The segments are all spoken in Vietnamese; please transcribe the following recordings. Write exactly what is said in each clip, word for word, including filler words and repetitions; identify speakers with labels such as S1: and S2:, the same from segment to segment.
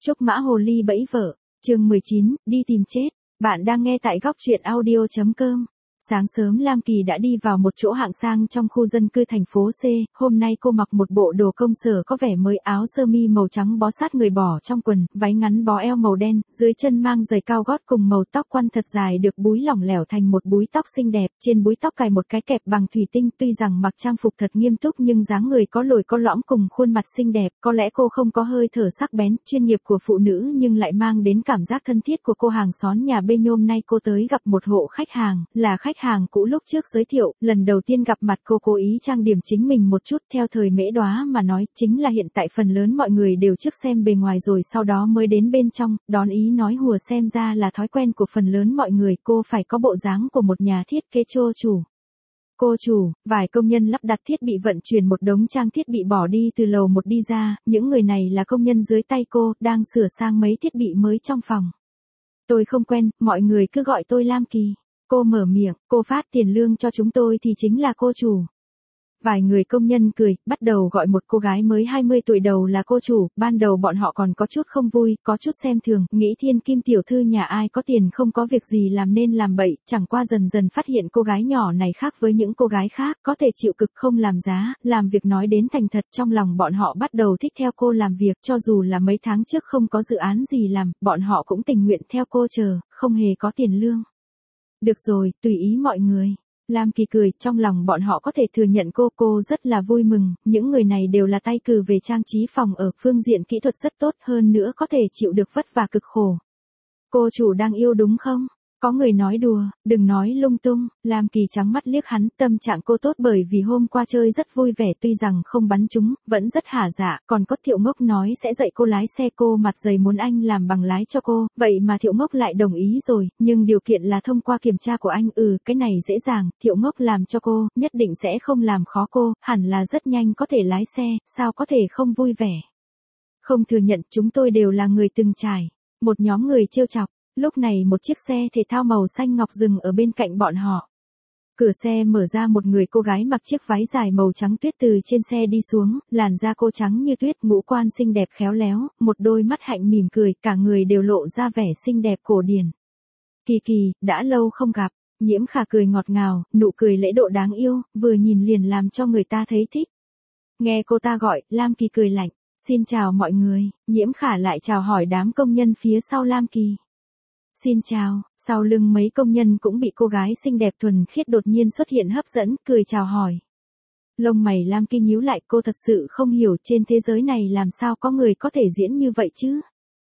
S1: Trúc Mã Hồ Ly bẫy vợ, chương mười chín, đi tìm chết. Bạn đang nghe tại góc truyện audio chấm com. Sáng sớm Lam Kỳ đã đi vào một chỗ hạng sang trong khu dân cư thành phố C, hôm nay cô mặc một bộ đồ công sở có vẻ mới, áo sơ mi màu trắng bó sát người bỏ trong quần, váy ngắn bó eo màu đen, dưới chân mang giày cao gót cùng màu tóc quăn thật dài được búi lỏng lẻo thành một búi tóc xinh đẹp, trên búi tóc cài một cái kẹp bằng thủy tinh. Tuy rằng mặc trang phục thật nghiêm túc nhưng dáng người có lồi có lõm cùng khuôn mặt xinh đẹp, có lẽ cô không có hơi thở sắc bén, chuyên nghiệp của phụ nữ nhưng lại mang đến cảm giác thân thiết của cô hàng xóm nhà bên. Hôm nay cô tới gặp một hộ khách hàng, là khách hàng cũ lúc trước giới thiệu, lần đầu tiên gặp mặt cô cố ý trang điểm chính mình một chút, theo thời Mễ Đóa mà nói, chính là hiện tại phần lớn mọi người đều trước xem bề ngoài rồi sau đó mới đến bên trong, đón ý nói hùa xem ra là thói quen của phần lớn mọi người, cô phải có bộ dáng của một nhà thiết kế chô chủ. Cô chủ, vài công nhân lắp đặt thiết bị vận chuyển một đống trang thiết bị bỏ đi từ lầu một đi ra, những người này là công nhân dưới tay cô, đang sửa sang mấy thiết bị mới trong phòng. Tôi không quen, mọi người cứ gọi tôi Lam Kỳ. Cô mở miệng, cô phát tiền lương cho chúng tôi thì chính là cô chủ. Vài người công nhân cười, bắt đầu gọi một cô gái mới hai mươi tuổi đầu là cô chủ, ban đầu bọn họ còn có chút không vui, có chút xem thường, nghĩ thiên kim tiểu thư nhà ai có tiền không có việc gì làm nên làm bậy, chẳng qua dần dần phát hiện cô gái nhỏ này khác với những cô gái khác, có thể chịu cực không làm giá, làm việc nói đến thành thật, trong lòng bọn họ bắt đầu thích theo cô làm việc, cho dù là mấy tháng trước không có dự án gì làm, bọn họ cũng tình nguyện theo cô chờ, không hề có tiền lương. Được rồi, tùy ý mọi người. Lam Kỳ cười, trong lòng bọn họ có thể thừa nhận cô, cô rất là vui mừng, những người này đều là tay cừ về trang trí phòng ở, phương diện kỹ thuật rất tốt, hơn nữa có thể chịu được vất vả cực khổ. Cô chủ đang yêu đúng không? Có người nói đùa, đừng nói lung tung, Lam Kỳ trắng mắt liếc hắn, tâm trạng cô tốt bởi vì hôm qua chơi rất vui vẻ, tuy rằng không bắn trúng, vẫn rất hả dạ, còn có Thiệu Ngốc nói sẽ dạy cô lái xe, cô mặt dày muốn anh làm bằng lái cho cô, vậy mà Thiệu Ngốc lại đồng ý rồi, nhưng điều kiện là thông qua kiểm tra của anh. Ừ, cái này dễ dàng, Thiệu Ngốc làm cho cô, nhất định sẽ không làm khó cô, hẳn là rất nhanh có thể lái xe, sao có thể không vui vẻ. Không thừa nhận, chúng tôi đều là người từng trải. Một nhóm người trêu chọc. Lúc này một chiếc xe thể thao màu xanh ngọc dừng ở bên cạnh bọn họ. Cửa xe mở ra, một người cô gái mặc chiếc váy dài màu trắng tuyết từ trên xe đi xuống, làn da cô trắng như tuyết, ngũ quan xinh đẹp khéo léo, một đôi mắt hạnh mỉm cười, cả người đều lộ ra vẻ xinh đẹp cổ điển. Kỳ Kỳ, đã lâu không gặp. Nhiễm Khả cười ngọt ngào, nụ cười lễ độ đáng yêu, vừa nhìn liền làm cho người ta thấy thích. Nghe cô ta gọi, Lam Kỳ cười lạnh. Xin chào mọi người. Nhiễm Khả lại chào hỏi đám công nhân phía sau Lam Kỳ. Xin chào, sau lưng mấy công nhân cũng bị cô gái xinh đẹp thuần khiết đột nhiên xuất hiện hấp dẫn, cười chào hỏi. Lông mày Lam Kỳ nhíu lại, cô thật sự không hiểu trên thế giới này làm sao có người có thể diễn như vậy chứ.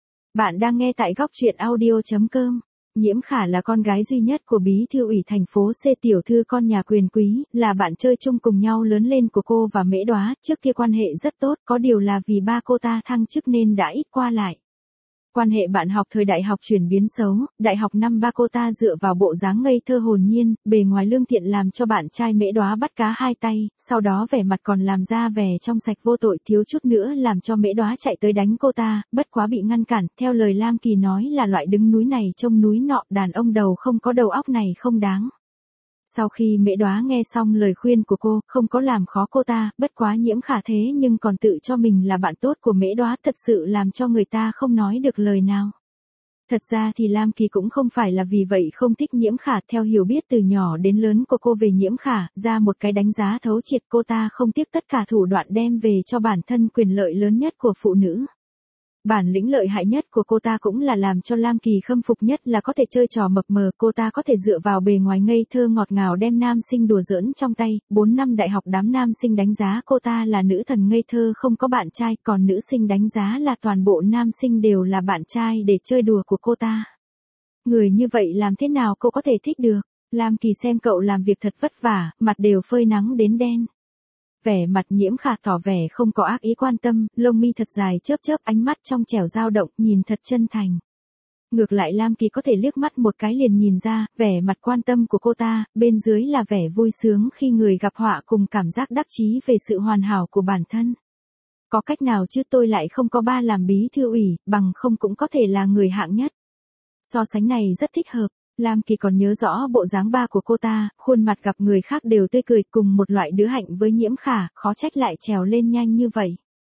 S1: Bạn đang nghe tại góc truyện audio chấm com. Nhiễm Khả là con gái duy nhất của bí thư ủy thành phố C, tiểu thư con nhà quyền quý, là bạn chơi chung cùng nhau lớn lên của cô và Mễ Đóa, trước kia quan hệ rất tốt, có điều là vì ba cô ta thăng chức nên đã ít qua lại. Quan hệ bạn học thời đại học chuyển biến xấu, đại học năm ba cô ta dựa vào bộ dáng ngây thơ hồn nhiên, bề ngoài lương thiện làm cho bạn trai Mễ Đóa bắt cá hai tay, sau đó vẻ mặt còn làm ra vẻ trong sạch vô tội, thiếu chút nữa làm cho Mễ Đóa chạy tới đánh cô ta, bất quá bị ngăn cản, theo lời Lam Kỳ nói là loại đứng núi này trông núi nọ, đàn ông đầu không có đầu óc này không đáng. Sau khi Mễ Đóa nghe xong lời khuyên của cô, không có làm khó cô ta, bất quá Nhiễm Khả thế nhưng còn tự cho mình là bạn tốt của Mễ Đóa, thật sự làm cho người ta không nói được lời nào. Thật ra thì Lam Kỳ cũng không phải là vì vậy không thích Nhiễm Khả, theo hiểu biết từ nhỏ đến lớn của cô về Nhiễm Khả, ra một cái đánh giá thấu triệt, cô ta không tiếc tất cả thủ đoạn đem về cho bản thân quyền lợi lớn nhất của phụ nữ. Bản lĩnh lợi hại nhất của cô ta cũng là làm cho Lam Kỳ khâm phục nhất là có thể chơi trò mập mờ, cô ta có thể dựa vào bề ngoài ngây thơ ngọt ngào đem nam sinh đùa giỡn trong tay, bốn năm đại học đám nam sinh đánh giá cô ta là nữ thần ngây thơ không có bạn trai, còn nữ sinh đánh giá là toàn bộ nam sinh đều là bạn trai để chơi đùa của cô ta. Người như vậy làm thế nào cô có thể thích được? Lam Kỳ xem cậu làm việc thật vất vả, mặt đều phơi nắng đến đen. Vẻ mặt Nhiễm Khả tỏ vẻ không có ác ý quan tâm, lông mi thật dài chớp chớp, ánh mắt trong trẻo dao động, nhìn thật chân thành. Ngược lại Lam Kỳ có thể liếc mắt một cái liền nhìn ra, vẻ mặt quan tâm của cô ta, bên dưới là vẻ vui sướng khi người gặp họa cùng cảm giác đắc chí về sự hoàn hảo của bản thân. Có cách nào chứ, tôi lại không có ba làm bí thư ủy, bằng không cũng có thể là người hạng nhất. So sánh này rất thích hợp. Lam Kỳ còn nhớ rõ bộ dáng ba của cô ta, khuôn mặt gặp người khác đều tươi cười, cùng một loại đứa hạnh với Nhiễm Khả, khó trách lại trèo lên nhanh như vậy.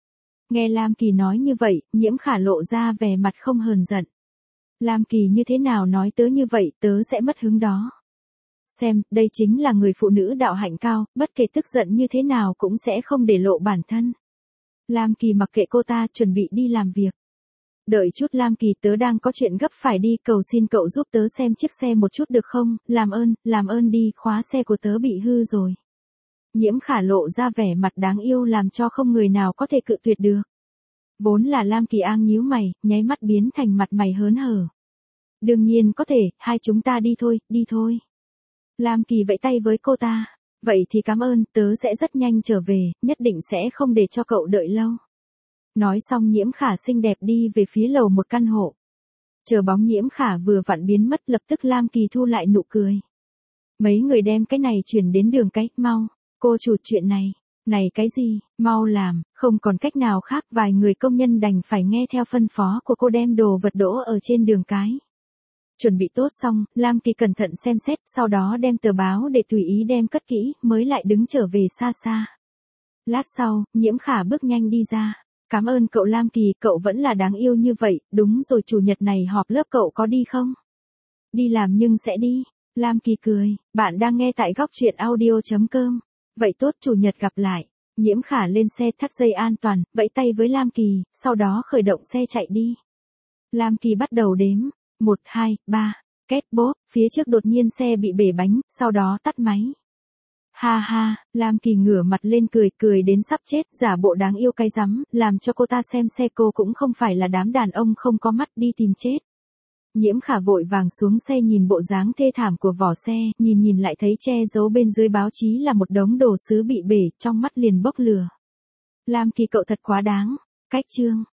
S1: Nghe Lam Kỳ nói như vậy, Nhiễm Khả lộ ra vẻ mặt không hờn giận. Lam Kỳ như thế nào nói tớ như vậy, tớ sẽ mất hứng đó. Xem, đây chính là người phụ nữ đạo hạnh cao, bất kể tức giận như thế nào cũng sẽ không để lộ bản thân. Lam Kỳ mặc kệ cô ta, chuẩn bị đi làm việc. Đợi chút Lam Kỳ, tớ đang có chuyện gấp phải đi, cầu xin cậu giúp tớ xem chiếc xe một chút được không, làm ơn, làm ơn đi, khóa xe của tớ bị hư rồi. Nhiễm Khả lộ ra vẻ mặt đáng yêu làm cho không người nào có thể cự tuyệt được. Vốn là Lam Kỳ An nhíu mày, nháy mắt biến thành mặt mày hớn hở. Đương nhiên có thể, hai chúng ta đi thôi, đi thôi. Lam Kỳ vẫy tay với cô ta. Vậy thì cảm ơn, tớ sẽ rất nhanh trở về, nhất định sẽ không để cho cậu đợi lâu. Nói xong Nhiễm Khả xinh đẹp đi về phía lầu một căn hộ. Chờ bóng Nhiễm Khả vừa vặn biến mất, lập tức Lam Kỳ thu lại nụ cười. Mấy người đem cái này chuyển đến đường cái, mau, cô chủ chuyện này. Này cái gì, mau làm, không còn cách nào khác, vài người công nhân đành phải nghe theo phân phó của cô đem đồ vật đỗ ở trên đường cái. Chuẩn bị tốt xong, Lam Kỳ cẩn thận xem xét, sau đó đem tờ báo để tùy ý đem cất kỹ, mới lại đứng trở về xa xa. Lát sau, Nhiễm Khả bước nhanh đi ra. Cảm ơn cậu Lam Kỳ, cậu vẫn là đáng yêu như vậy, đúng rồi, chủ nhật này họp lớp cậu có đi không? Đi làm nhưng sẽ đi. Lam Kỳ cười, bạn đang nghe tại góc truyện audio chấm com. Vậy tốt, chủ nhật gặp lại. Nhiễm Khả lên xe, thắt dây an toàn, vẫy tay với Lam Kỳ, sau đó khởi động xe chạy đi. Lam Kỳ bắt đầu đếm. một, hai, ba, két bốp, phía trước đột nhiên xe bị bể bánh, sau đó tắt máy. Ha ha, Lam Kỳ ngửa mặt lên cười, cười đến sắp chết, giả bộ đáng yêu cái rắm, làm cho cô ta xem xe cô cũng không phải là đám đàn ông không có mắt đi tìm chết. Nhiễm Khả vội vàng xuống xe nhìn bộ dáng thê thảm của vỏ xe, nhìn nhìn lại thấy che giấu bên dưới báo chí là một đống đồ sứ bị bể, trong mắt liền bốc lửa. Lam Kỳ cậu thật quá đáng. Cách chương